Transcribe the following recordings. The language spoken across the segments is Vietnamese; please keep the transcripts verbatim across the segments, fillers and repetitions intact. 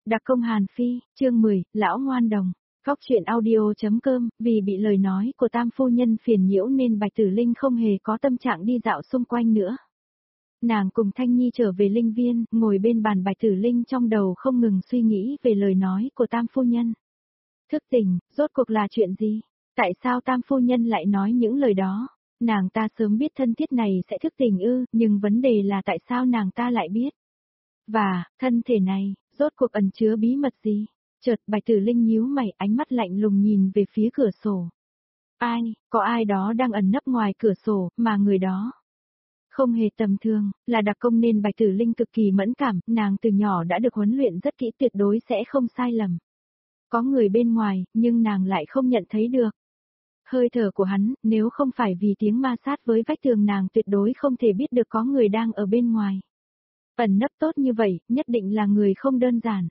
Đặc công Hàn Phi, chương mười, Lão Ngoan Đồng. Cóc truyện audio.com, vì bị lời nói của tam phu nhân phiền nhiễu nên Bạch Tử Linh không hề có tâm trạng đi dạo xung quanh nữa. Nàng cùng Thanh Nhi trở về linh viên, ngồi bên bàn Bạch Tử Linh trong đầu không ngừng suy nghĩ về lời nói của tam phu nhân. Thức tỉnh, rốt cuộc là chuyện gì? Tại sao tam phu nhân lại nói những lời đó? Nàng ta sớm biết thân thiết này sẽ thức tỉnh ư, nhưng vấn đề là tại sao nàng ta lại biết? Và, thân thể này, rốt cuộc ẩn chứa bí mật gì? Chợt Bạch Tử Linh nhíu mày, ánh mắt lạnh lùng nhìn về phía cửa sổ. Ai, có ai đó đang ẩn nấp ngoài cửa sổ, mà người đó không hề tầm thường, là đặc công nên Bạch Tử Linh cực kỳ mẫn cảm, nàng từ nhỏ đã được huấn luyện rất kỹ, tuyệt đối sẽ không sai lầm. Có người bên ngoài, nhưng nàng lại không nhận thấy được. Hơi thở của hắn, nếu không phải vì tiếng ma sát với vách tường nàng tuyệt đối không thể biết được có người đang ở bên ngoài. Ẩn nấp tốt như vậy, nhất định là người không đơn giản.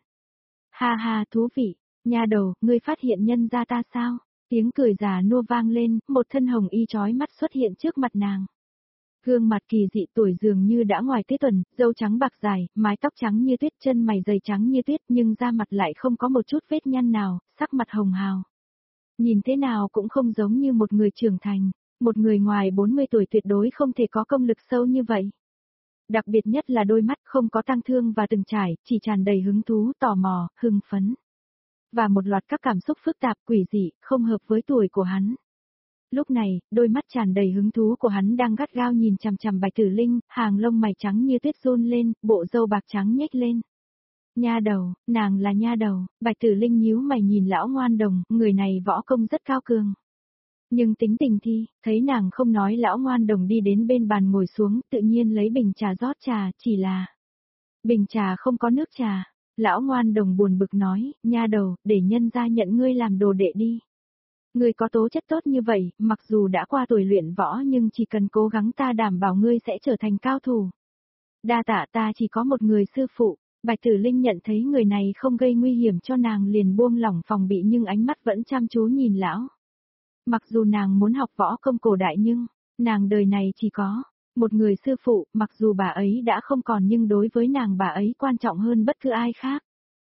Ha ha, thú vị, nha đầu, ngươi phát hiện nhân ra ta sao? Tiếng cười già nua vang lên, một thân hồng y chói mắt xuất hiện trước mặt nàng. Gương mặt kỳ dị tuổi dường như đã ngoài tứ tuần, râu trắng bạc dài, mái tóc trắng như tuyết, chân mày dày trắng như tuyết, nhưng da mặt lại không có một chút vết nhăn nào, sắc mặt hồng hào. Nhìn thế nào cũng không giống như một người trưởng thành, một người ngoài bốn mươi tuổi tuyệt đối không thể có công lực sâu như vậy. Đặc biệt nhất là đôi mắt không có tang thương và từng trải, chỉ tràn đầy hứng thú, tò mò, hưng phấn. Và một loạt các cảm xúc phức tạp, quỷ dị, không hợp với tuổi của hắn. Lúc này, đôi mắt tràn đầy hứng thú của hắn đang gắt gao nhìn chằm chằm Bạch Tử Linh, hàng lông mày trắng như tuyết run lên, bộ râu bạc trắng nhếch lên. Nha đầu, nàng là nha đầu, Bạch Tử Linh nhíu mày nhìn Lão Ngoan Đồng, người này võ công rất cao cường. Nhưng tính tình thì, thấy nàng không nói Lão Ngoan Đồng đi đến bên bàn ngồi xuống, tự nhiên lấy bình trà rót trà, chỉ là bình trà không có nước trà. Lão Ngoan Đồng buồn bực nói, nha đầu, để nhân gia nhận ngươi làm đồ đệ đi. Ngươi có tố chất tốt như vậy, mặc dù đã qua tuổi luyện võ nhưng chỉ cần cố gắng ta đảm bảo ngươi sẽ trở thành cao thủ. Đa tạ, ta chỉ có một người sư phụ. Bạch Tử Linh nhận thấy người này không gây nguy hiểm cho nàng liền buông lỏng phòng bị nhưng ánh mắt vẫn chăm chú nhìn lão. Mặc dù nàng muốn học võ công cổ đại nhưng, nàng đời này chỉ có một người sư phụ, mặc dù bà ấy đã không còn nhưng đối với nàng bà ấy quan trọng hơn bất cứ ai khác.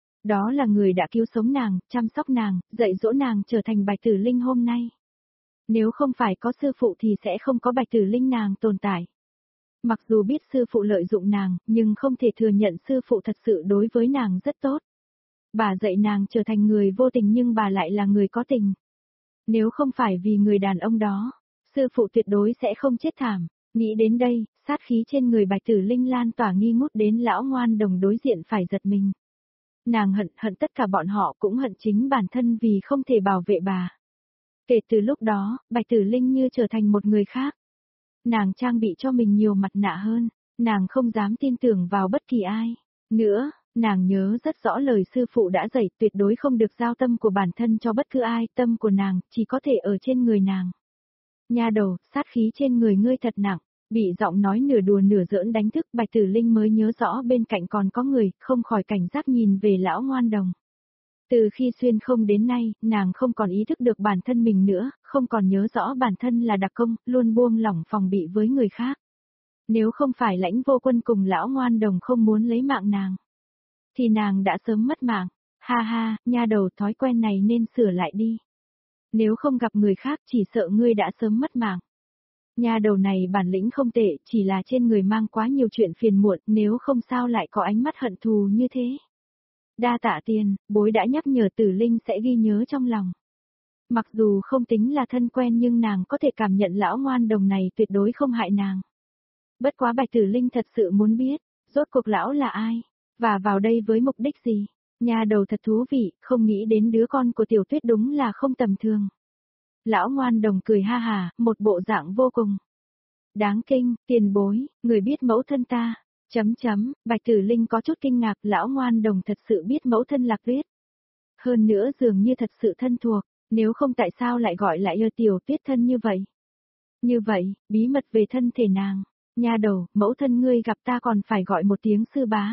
Đó là người đã cứu sống nàng, chăm sóc nàng, dạy dỗ nàng trở thành Bạch Tử Linh hôm nay. Nếu không phải có sư phụ thì sẽ không có Bạch Tử Linh nàng tồn tại. Mặc dù biết sư phụ lợi dụng nàng, nhưng không thể thừa nhận sư phụ thật sự đối với nàng rất tốt. Bà dạy nàng trở thành người vô tình nhưng bà lại là người có tình. Nếu không phải vì người đàn ông đó, sư phụ tuyệt đối sẽ không chết thảm. Nghĩ đến đây, sát khí trên người Bạch Tử Linh lan tỏa nghi ngút đến Lão Ngoan Đồng đối diện phải giật mình. Nàng hận hận tất cả bọn họ cũng hận chính bản thân vì không thể bảo vệ bà. Kể từ lúc đó, Bạch Tử Linh như trở thành một người khác. Nàng trang bị cho mình nhiều mặt nạ hơn, nàng không dám tin tưởng vào bất kỳ ai. Nữa, nàng nhớ rất rõ lời sư phụ đã dạy tuyệt đối không được giao tâm của bản thân cho bất cứ ai, tâm của nàng chỉ có thể ở trên người nàng. Nha đầu, sát khí trên người ngươi thật nặng, bị giọng nói nửa đùa nửa giỡn đánh thức Bạch Tử Linh mới nhớ rõ bên cạnh còn có người, không khỏi cảnh giác nhìn về Lão Ngoan Đồng. Từ khi xuyên không đến nay, nàng không còn ý thức được bản thân mình nữa, không còn nhớ rõ bản thân là đặc công, luôn buông lỏng phòng bị với người khác. Nếu không phải Lãnh Vô Quân cùng Lão Ngoan Đồng không muốn lấy mạng nàng, thì nàng đã sớm mất mạng. Ha ha, nha đầu, thói quen này nên sửa lại đi. Nếu không gặp người khác chỉ sợ ngươi đã sớm mất mạng. Nha đầu này bản lĩnh không tệ, chỉ là trên người mang quá nhiều chuyện phiền muộn, nếu không sao lại có ánh mắt hận thù như thế. Đa tạ tiền, bối đã nhắc nhở Tử Linh sẽ ghi nhớ trong lòng. Mặc dù không tính là thân quen nhưng nàng có thể cảm nhận Lão Ngoan Đồng này tuyệt đối không hại nàng. Bất quá Bạch Tử Linh thật sự muốn biết, rốt cuộc lão là ai, và vào đây với mục đích gì. Nha đầu thật thú vị, không nghĩ đến đứa con của Tiểu Tuyết đúng là không tầm thường. Lão Ngoan Đồng cười ha hà, một bộ dạng vô cùng đáng kinh, tiền bối, người biết mẫu thân ta. Chấm chấm, Bạch Tử Linh có chút kinh ngạc, Lão Ngoan Đồng thật sự biết mẫu thân Lạc Tuyết. Hơn nữa dường như thật sự thân thuộc, nếu không tại sao lại gọi lại ưa Tiểu Tuyết thân như vậy. Như vậy, bí mật về thân thể nàng, nha đầu, mẫu thân ngươi gặp ta còn phải gọi một tiếng sư bá.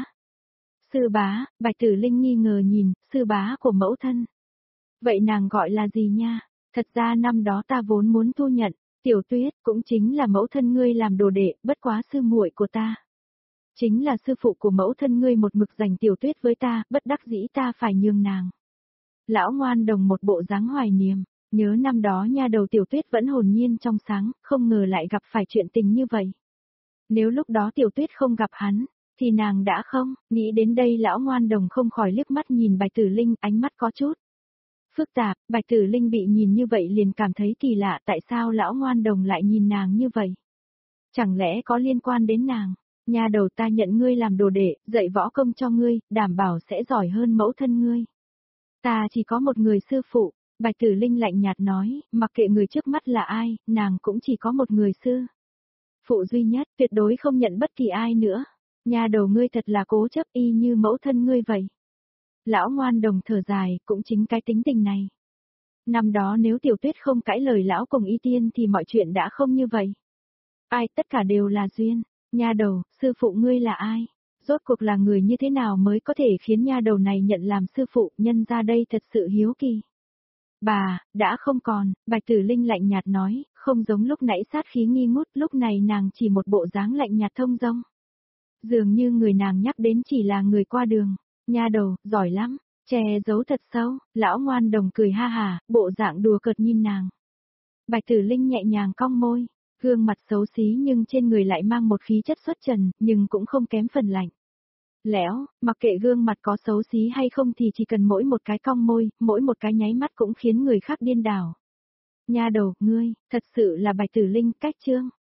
Sư bá, Bạch Tử Linh nghi ngờ nhìn, sư bá của mẫu thân. Vậy nàng gọi là gì nha? Thật ra năm đó ta vốn muốn thu nhận, Tiểu Tuyết cũng chính là mẫu thân ngươi làm đồ đệ, bất quá sư muội của ta. Chính là sư phụ của mẫu thân ngươi một mực dành Tiểu Tuyết với ta, bất đắc dĩ ta phải nhường nàng. Lão Ngoan Đồng một bộ dáng hoài niệm, nhớ năm đó nha đầu Tiểu Tuyết vẫn hồn nhiên trong sáng, không ngờ lại gặp phải chuyện tình như vậy. Nếu lúc đó Tiểu Tuyết không gặp hắn, thì nàng đã không, nghĩ đến đây Lão Ngoan Đồng không khỏi liếc mắt nhìn Bạch Tử Linh, ánh mắt có chút phức tạp. Bạch Tử Linh bị nhìn như vậy liền cảm thấy kỳ lạ, tại sao Lão Ngoan Đồng lại nhìn nàng như vậy? Chẳng lẽ có liên quan đến nàng? Nha đầu, ta nhận ngươi làm đồ đệ, dạy võ công cho ngươi, đảm bảo sẽ giỏi hơn mẫu thân ngươi. Ta chỉ có một người sư phụ. Bạch Tử Linh lạnh nhạt nói, mặc kệ người trước mắt là ai, nàng cũng chỉ có một người sư phụ duy nhất, tuyệt đối không nhận bất kỳ ai nữa. Nha đầu, ngươi thật là cố chấp y như mẫu thân ngươi vậy. Lão Ngoan Đồng thở dài, cũng chính cái tính tình này. Năm đó nếu Tiểu Tuyết không cãi lời lão cùng Y Tiên thì mọi chuyện đã không như vậy. Ai, tất cả đều là duyên. Nha đầu, sư phụ ngươi là ai? Rốt cuộc là người như thế nào mới có thể khiến nha đầu này nhận làm sư phụ, nhân ra đây thật sự hiếu kỳ. Bà, đã không còn, Bạch Tử Linh lạnh nhạt nói, không giống lúc nãy sát khí nghi ngút, lúc này nàng chỉ một bộ dáng lạnh nhạt thông dong. Dường như người nàng nhắc đến chỉ là người qua đường. Nha đầu, giỏi lắm, che giấu thật sâu. Lão Ngoan Đồng cười ha hà, bộ dạng đùa cợt nhìn nàng. Bạch Tử Linh nhẹ nhàng cong môi, gương mặt xấu xí nhưng trên người lại mang một khí chất xuất trần, nhưng cũng không kém phần lạnh lẽo. Mặc kệ gương mặt có xấu xí hay không thì chỉ cần mỗi một cái cong môi, mỗi một cái nháy mắt cũng khiến người khác điên đảo. Nha đầu, ngươi, thật sự là Bạch Tử Linh, cách chương.